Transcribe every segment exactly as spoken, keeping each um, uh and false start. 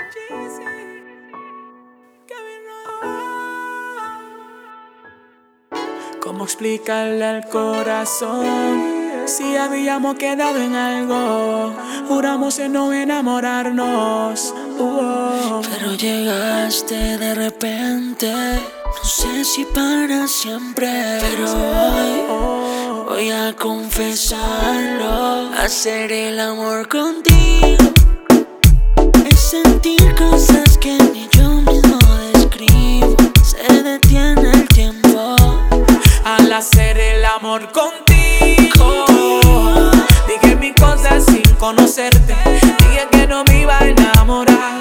¿Cómo explicarle al corazón si habíamos quedado en algo? Juramos en no enamorarnos. uh-oh. Pero llegaste de repente, no sé si para siempre, pero hoy voy a confesarlo. Hacer el amor contigo es sentir cosas que ni yo mismo describo. Se detiene el tiempo al hacer el amor contigo. Dije mil cosas sin conocerte. Dije que no me iba a enamorar.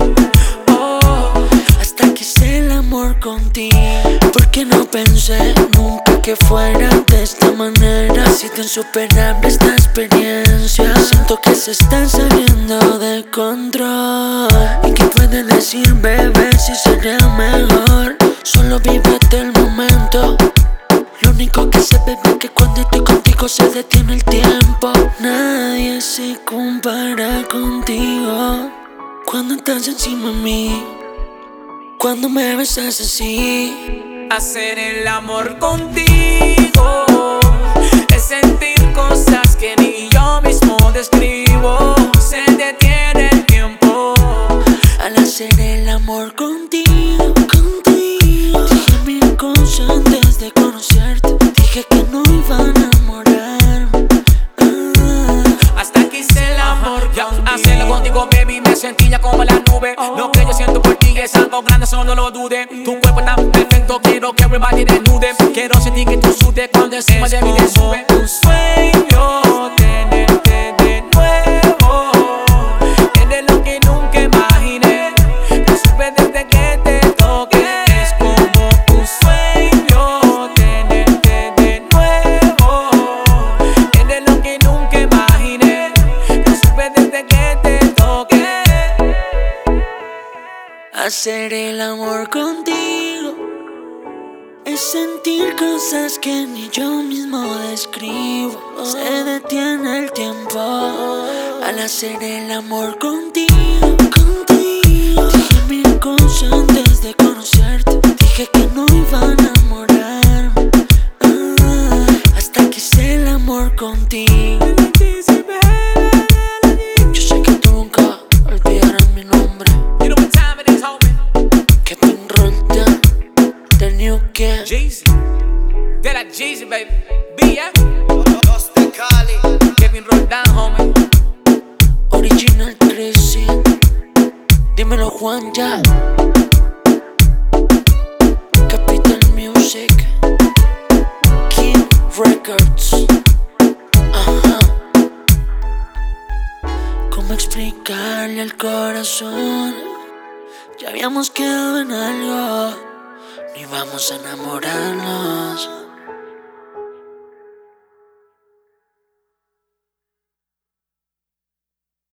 Oh. Hasta que hice el amor contigo, porque no pensé nunca que fuera de esta manera. Si tan superable esta experiencia, siento que se está saliendo de control. ¿Y qué puedes decir, bebé, si sería mejor? Solo vívete el momento. Lo único que sé, bebé, es que cuando estoy contigo se detiene el tiempo. Nadie se compara contigo. Cuando estás encima de mí, cuando me besas así. Hacer el amor contigo es sentir cosas que ni yo mismo describo. Se detiene el tiempo al hacer el amor contigo, contigo. Dije mil cosas antes de conocerte. Dije que no iba a enamorarme. ah. Hasta que hice el amor contigo. Hacerlo contigo, baby, me sentía como la nube. oh. Lo que yo siento por ti es algo grande, solo lo dude. Tu cuerpo tan perfecto, quiero que everybody desnude. Quiero sentir que tú sudes cuando encima de mí te sube. Un sueño tenerte de nuevo. Eres lo que nunca imaginé. Lo supe desde que te toqué. Es como un sueño tenerte de nuevo. Eres lo que nunca imaginé. Lo supe desde que te toqué. Hacer el amor contigo es sentir cosas que ni yo mismo describo. Se detiene el tiempo al hacer el amor contigo, contigo. Dije mil cosas antes de conocerte. Dije que no iba a enamorarme. ah, Hasta que hice el amor contigo. Yo sé que tú nunca olvidarás mi nombre. You know what time it is, homie. Kevin Roldan, The New Kid. Jeezy, de la Jeezy, baby. B, yeah. Los de Cali. Kevin Roldan, homie. Original Crazy. Dímelo, Juan, ya. Capital Music, King Records. Ajá. ¿Cómo explicarle al corazón? Ya habíamos quedado en algo, ni vamos a enamorarnos.